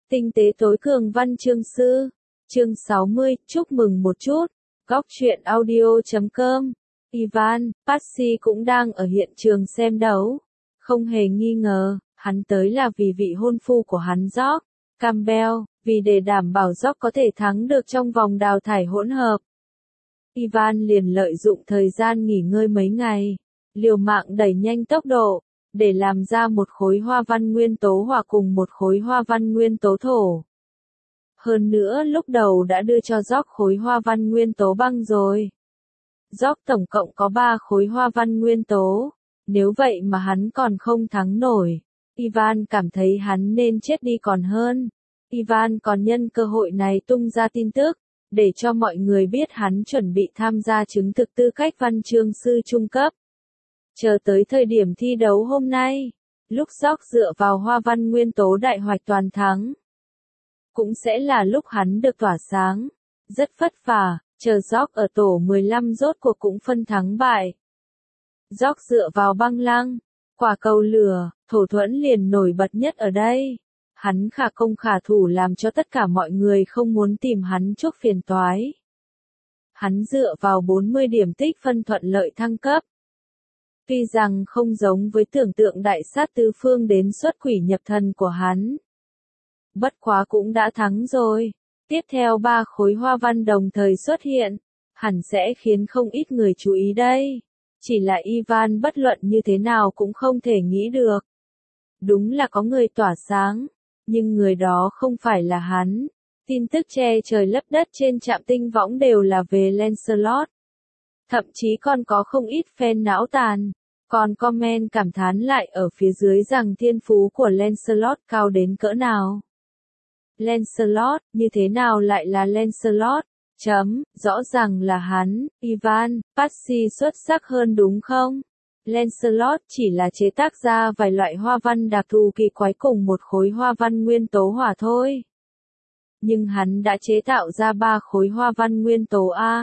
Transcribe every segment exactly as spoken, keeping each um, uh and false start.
Tinh tế tối cường văn chương sư. Chương sáu mươi, chúc mừng một chút. Góc truyện audio chấm com. Ivan Paxi cũng đang ở hiện trường xem đấu. Không hề nghi ngờ, hắn tới là vì vị hôn phu của hắn George Campbell, vì để đảm bảo George có thể thắng được trong vòng đào thải hỗn hợp. Ivan liền lợi dụng thời gian nghỉ ngơi mấy ngày, liều mạng đẩy nhanh tốc độ, để làm ra một khối hoa văn nguyên tố hỏa cùng một khối hoa văn nguyên tố thổ. Hơn nữa lúc đầu đã đưa cho George khối hoa văn nguyên tố băng rồi. George tổng cộng có ba khối hoa văn nguyên tố, nếu vậy mà hắn còn không thắng nổi, Ivan cảm thấy hắn nên chết đi còn hơn. Ivan còn nhân cơ hội này tung ra tin tức, để cho mọi người biết hắn chuẩn bị tham gia chứng thực tư cách văn chương sư trung cấp. Chờ tới thời điểm thi đấu hôm nay, lúc George dựa vào hoa văn nguyên tố đại hoạch toàn thắng, cũng sẽ là lúc hắn được tỏa sáng. Rất vất vả, chờ George ở tổ mười lăm rốt cuộc cũng phân thắng bại. George dựa vào băng lăng, quả cầu lửa, thổ thuẫn liền nổi bật nhất ở đây. Hắn khả công khả thủ làm cho tất cả mọi người không muốn tìm hắn chuốc phiền toái. Hắn dựa vào bốn mươi điểm tích phân thuận lợi thăng cấp. Tuy rằng không giống với tưởng tượng đại sát tứ phương đến xuất quỷ nhập thần của hắn. Bất quá cũng đã thắng rồi. Tiếp theo ba khối hoa văn đồng thời xuất hiện, hẳn sẽ khiến không ít người chú ý đây. Chỉ là Ivan bất luận như thế nào cũng không thể nghĩ được. Đúng là có người tỏa sáng, nhưng người đó không phải là hắn. Tin tức che trời lấp đất trên trạm tinh võng đều là về Lancelot. Thậm chí còn có không ít fan não tàn, còn comment cảm thán lại ở phía dưới rằng thiên phú của Lancelot cao đến cỡ nào. Lancelot, như thế nào lại là Lancelot? Chấm, rõ ràng là hắn, Ivan Paxi xuất sắc hơn đúng không? Lancelot chỉ là chế tác ra vài loại hoa văn đặc thù kỳ quái cùng một khối hoa văn nguyên tố hỏa thôi. Nhưng hắn đã chế tạo ra ba khối hoa văn nguyên tố A.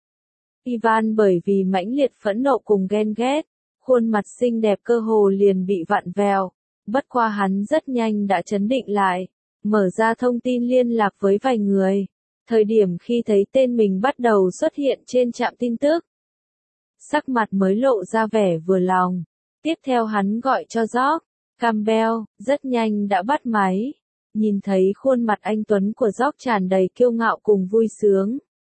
Ivan bởi vì mãnh liệt phẫn nộ cùng ghen ghét, khuôn mặt xinh đẹp cơ hồ liền bị vặn vẹo. Bất qua hắn rất nhanh đã trấn định lại, mở ra thông tin liên lạc với vài người. Thời điểm khi thấy tên mình bắt đầu xuất hiện trên trạm tin tức, sắc mặt mới lộ ra vẻ vừa lòng. Tiếp theo hắn gọi cho George Campbell, rất nhanh đã bắt máy. Nhìn thấy khuôn mặt anh tuấn của George tràn đầy kiêu ngạo cùng vui sướng,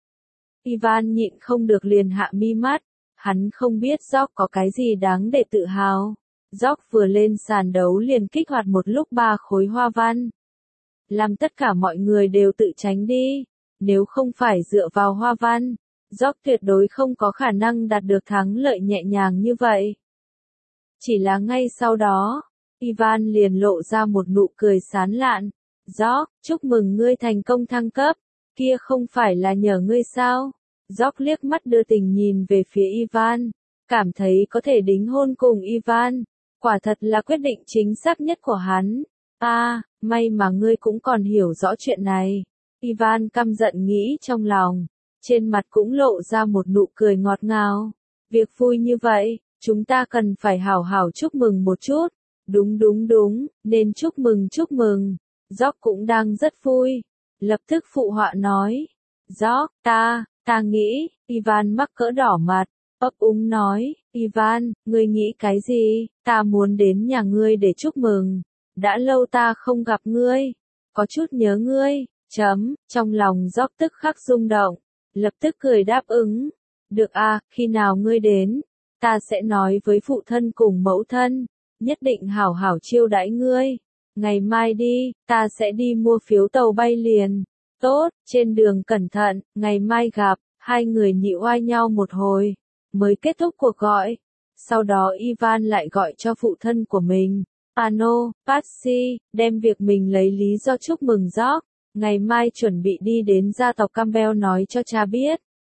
Ivan nhịn không được liền hạ mi mắt. Hắn không biết George có cái gì đáng để tự hào. George vừa lên sàn đấu liền kích hoạt một lúc ba khối hoa văn, làm tất cả mọi người đều tự tránh đi. Nếu không phải dựa vào hoa văn, George tuyệt đối không có khả năng đạt được thắng lợi nhẹ nhàng như vậy. Chỉ là ngay sau đó, Ivan liền lộ ra một nụ cười sán lạn. George, chúc mừng ngươi thành công thăng cấp, kia không phải là nhờ ngươi sao? George liếc mắt đưa tình nhìn về phía Ivan, cảm thấy có thể đính hôn cùng Ivan, quả thật là quyết định chính xác nhất của hắn. A, à, may mà ngươi cũng còn hiểu rõ chuyện này. Ivan căm giận nghĩ trong lòng, trên mặt cũng lộ ra một nụ cười ngọt ngào. Việc vui như vậy, chúng ta cần phải hảo hảo chúc mừng một chút. Đúng đúng đúng, nên chúc mừng chúc mừng. George cũng đang rất vui, lập tức phụ họa nói. George, ta, ta nghĩ, Ivan mắc cỡ đỏ mặt, ấp úng nói. Ivan, ngươi nghĩ cái gì? Ta muốn đến nhà ngươi để chúc mừng. Đã lâu ta không gặp ngươi, có chút nhớ ngươi. Chấm, trong lòng George tức khắc rung động, lập tức cười đáp ứng. Được à, khi nào ngươi đến, ta sẽ nói với phụ thân cùng mẫu thân, nhất định hảo hảo chiêu đãi ngươi. Ngày mai đi, ta sẽ đi mua phiếu tàu bay liền. Tốt, trên đường cẩn thận, ngày mai gặp. Hai người nhị oai nhau một hồi, mới kết thúc cuộc gọi. Sau đó Ivan lại gọi cho phụ thân của mình, Pano, Paxi, đem việc mình lấy lý do chúc mừng George. Ngày mai chuẩn bị đi đến gia tộc Campbell nói cho cha biết.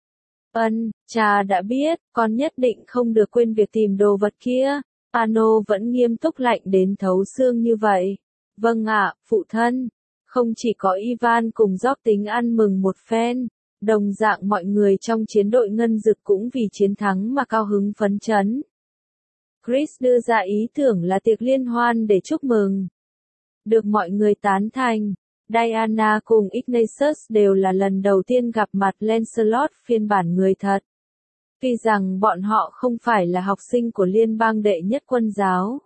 Ân, cha đã biết, con nhất định không được quên việc tìm đồ vật kia. Pano vẫn nghiêm túc lạnh đến thấu xương như vậy. Vâng ạ, phụ thân. Không chỉ có Ivan cùng George tính ăn mừng một phen, đồng dạng mọi người trong chiến đội ngân dực cũng vì chiến thắng mà cao hứng phấn chấn. Chris đưa ra ý tưởng là tiệc liên hoan để chúc mừng. Được mọi người tán thành. Diana cùng Ignatius đều là lần đầu tiên gặp mặt Lancelot phiên bản người thật. Tuy rằng bọn họ không phải là học sinh của liên bang đệ nhất quân giáo,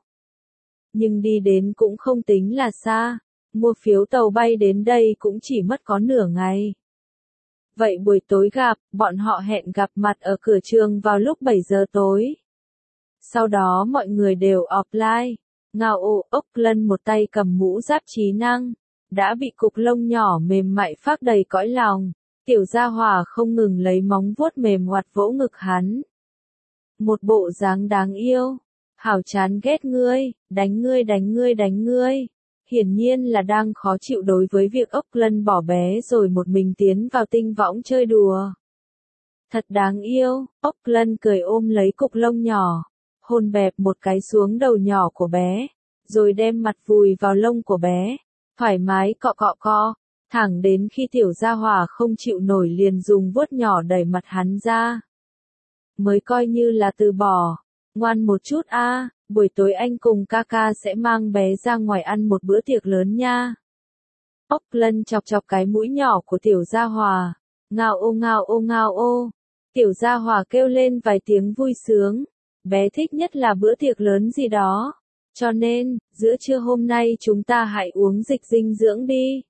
nhưng đi đến cũng không tính là xa, mua phiếu tàu bay đến đây cũng chỉ mất có nửa ngày. Vậy buổi tối gặp, bọn họ hẹn gặp mặt ở cửa trường vào lúc bảy giờ tối. Sau đó mọi người đều offline. Ngao ô Auckland một tay cầm mũ giáp trí năng, đã bị cục lông nhỏ mềm mại phác đầy cõi lòng. Tiểu gia hỏa không ngừng lấy móng vuốt mềm ngoặt vỗ ngực hắn. Một bộ dáng đáng yêu. Hảo chán ghét ngươi, đánh ngươi đánh ngươi đánh ngươi. Hiển nhiên là đang khó chịu đối với việc Auckland bỏ bé rồi một mình tiến vào tinh võng chơi đùa. Thật đáng yêu, Auckland cười ôm lấy cục lông nhỏ, hôn bẹp một cái xuống đầu nhỏ của bé, rồi đem mặt vùi vào lông của bé, thoải mái cọ cọ cọ, thẳng đến khi tiểu gia hỏa không chịu nổi liền dùng vuốt nhỏ đẩy mặt hắn ra. Mới coi như là từ bỏ, ngoan một chút a, buổi tối anh cùng ca ca sẽ mang bé ra ngoài ăn một bữa tiệc lớn nha. Auckland chọc chọc cái mũi nhỏ của tiểu gia hỏa, ngao ô ngao ô ngao ô, tiểu gia hỏa kêu lên vài tiếng vui sướng, bé thích nhất là bữa tiệc lớn gì đó, cho nên, giữa trưa hôm nay chúng ta hãy uống dịch dinh dưỡng đi.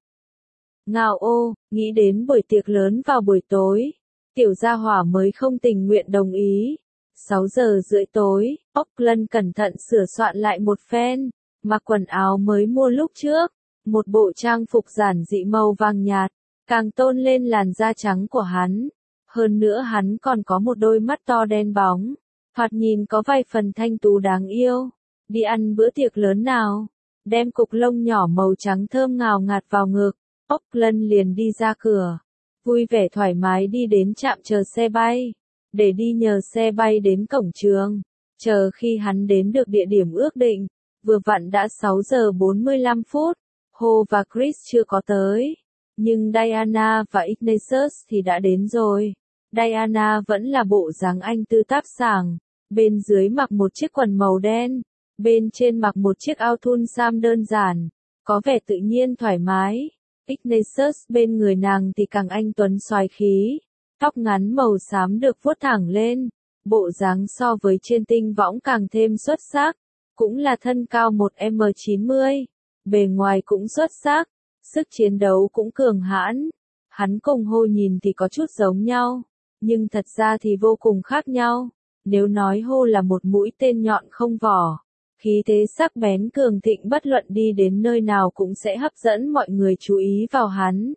Ngao ô, nghĩ đến buổi tiệc lớn vào buổi tối, tiểu gia hỏa mới không tình nguyện đồng ý. sáu giờ rưỡi tối, Auckland cẩn thận sửa soạn lại một phen, mặc quần áo mới mua lúc trước, một bộ trang phục giản dị màu vàng nhạt, càng tôn lên làn da trắng của hắn. Hơn nữa hắn còn có một đôi mắt to đen bóng, thoạt nhìn có vài phần thanh tú đáng yêu. Đi ăn bữa tiệc lớn nào, đem cục lông nhỏ màu trắng thơm ngào ngạt vào ngực, Auckland liền đi ra cửa, vui vẻ thoải mái đi đến trạm chờ xe bay, để đi nhờ xe bay đến cổng trường. Chờ khi hắn đến được địa điểm ước định, vừa vặn đã sáu giờ bốn mươi lăm phút, Ho và Chris chưa có tới, nhưng Diana và Ignatius thì đã đến rồi. Diana vẫn là bộ dáng anh tư táp sảng, bên dưới mặc một chiếc quần màu đen, bên trên mặc một chiếc áo thun sam đơn giản, có vẻ tự nhiên thoải mái. Ignatius bên người nàng thì càng anh tuấn xoái khí, tóc ngắn màu xám được vuốt thẳng lên, bộ dáng so với trên tinh võng càng thêm xuất sắc, cũng là thân cao một mét chín mươi, bề ngoài cũng xuất sắc, sức chiến đấu cũng cường hãn. Hắn cùng Ho nhìn thì có chút giống nhau, nhưng thật ra thì vô cùng khác nhau. Nếu nói Ho là một mũi tên nhọn không vỏ, khí thế sắc bén cường thịnh bất luận đi đến nơi nào cũng sẽ hấp dẫn mọi người chú ý vào hắn.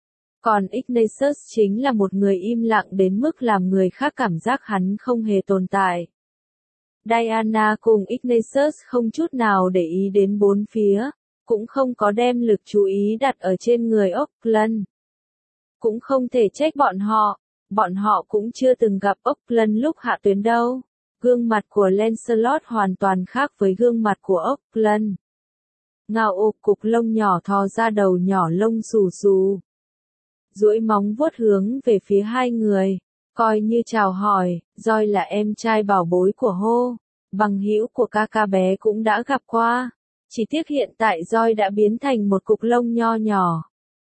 Còn Ignatius chính là một người im lặng đến mức làm người khác cảm giác hắn không hề tồn tại. Diana cùng Ignatius không chút nào để ý đến bốn phía, cũng không có đem lực chú ý đặt ở trên người Auckland. Cũng không thể trách bọn họ, bọn họ cũng chưa từng gặp Auckland lúc hạ tuyến đâu. Gương mặt của Lancelot hoàn toàn khác với gương mặt của Auckland. Ngao ô cục lông nhỏ thò ra đầu nhỏ lông xù xù, duỗi móng vuốt hướng về phía hai người, coi như chào hỏi. Joy là em trai bảo bối của Ho, bằng hữu của ca ca bé cũng đã gặp qua, chỉ tiếc hiện tại Joy đã biến thành một cục lông nho nhỏ.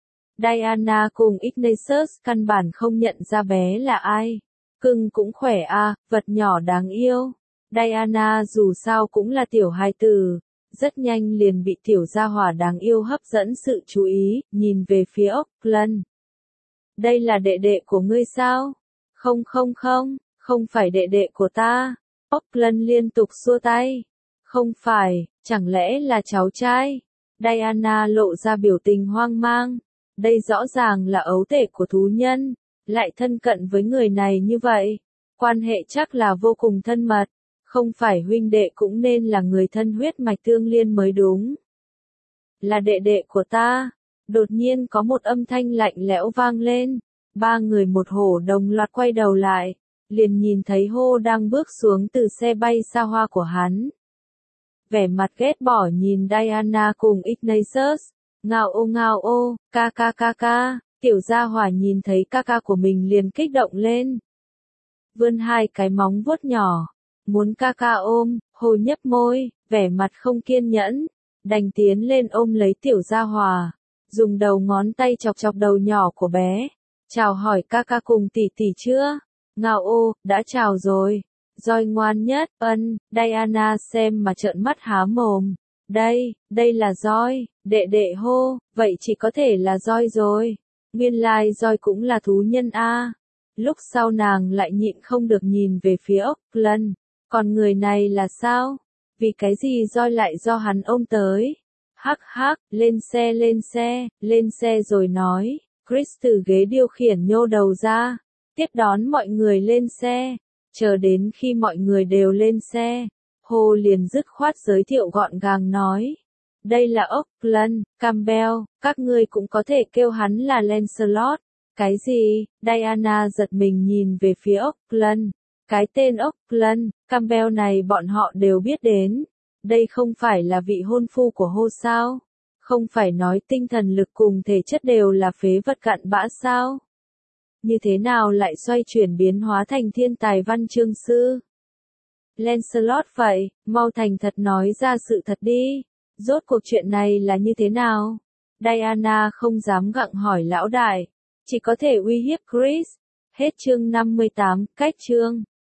Diana cùng Ignatius căn bản không nhận ra bé là ai. Cưng cũng khỏe à, vật nhỏ đáng yêu. Diana dù sao cũng là tiểu hài tử, rất nhanh liền bị tiểu gia hỏa đáng yêu hấp dẫn sự chú ý, nhìn về phía Auckland. Đây là đệ đệ của ngươi sao? Không không không, không phải đệ đệ của ta. Auckland liên tục xua tay. Không phải, chẳng lẽ là cháu trai? Diana lộ ra biểu tình hoang mang. Đây rõ ràng là ấu tể của thú nhân, lại thân cận với người này như vậy. Quan hệ chắc là vô cùng thân mật, không phải huynh đệ cũng nên là người thân huyết mạch tương liên mới đúng. Là đệ đệ của ta. Đột nhiên có một âm thanh lạnh lẽo vang lên, ba người một hổ đồng loạt quay đầu lại, liền nhìn thấy Ho đang bước xuống từ xe bay xa hoa của hắn. Vẻ mặt ghét bỏ nhìn Diana cùng Ignatius, ngao ô ngao ô, ca ca ca ca, tiểu gia hỏa nhìn thấy ca ca của mình liền kích động lên. Vươn hai cái móng vuốt nhỏ, muốn ca ca ôm. Ho nhấp môi, vẻ mặt không kiên nhẫn, đành tiến lên ôm lấy tiểu gia hỏa. dùng đầu ngón tay chọc chọc đầu nhỏ của bé. Chào hỏi ca ca cùng tỷ tỷ chưa? Ngao ô, đã chào rồi. Roi ngoan nhất, ân, Diana xem mà trợn mắt há mồm. Đây, đây là roi, đệ đệ hô, vậy chỉ có thể là roi rồi. Nguyên lai roi cũng là thú nhân a. Lúc sau nàng lại nhịn không được nhìn về phía Auckland. Còn người này là sao? Vì cái gì roi lại do hắn ôm tới? Hắc hắc, lên xe lên xe, lên xe rồi nói. Chris từ ghế điều khiển nhô đầu ra, tiếp đón mọi người lên xe. Chờ đến khi mọi người đều lên xe, Hồ liền dứt khoát giới thiệu gọn gàng nói. Đây là Auckland, Campbell, các ngươi cũng có thể kêu hắn là Lancelot. Cái gì? Diana giật mình nhìn về phía Auckland. Cái tên Auckland, Campbell này bọn họ đều biết đến. Đây không phải là vị hôn phu của Hồ sao? Không phải nói tinh thần lực cùng thể chất đều là phế vật cặn bã sao? Như thế nào lại xoay chuyển biến hóa thành thiên tài văn chương sư? Lancelot vậy, mau thành thật nói ra sự thật đi. Rốt cuộc chuyện này là như thế nào? Diana không dám gặng hỏi lão đại, chỉ có thể uy hiếp Chris. Hết chương năm mươi tám, cách chương.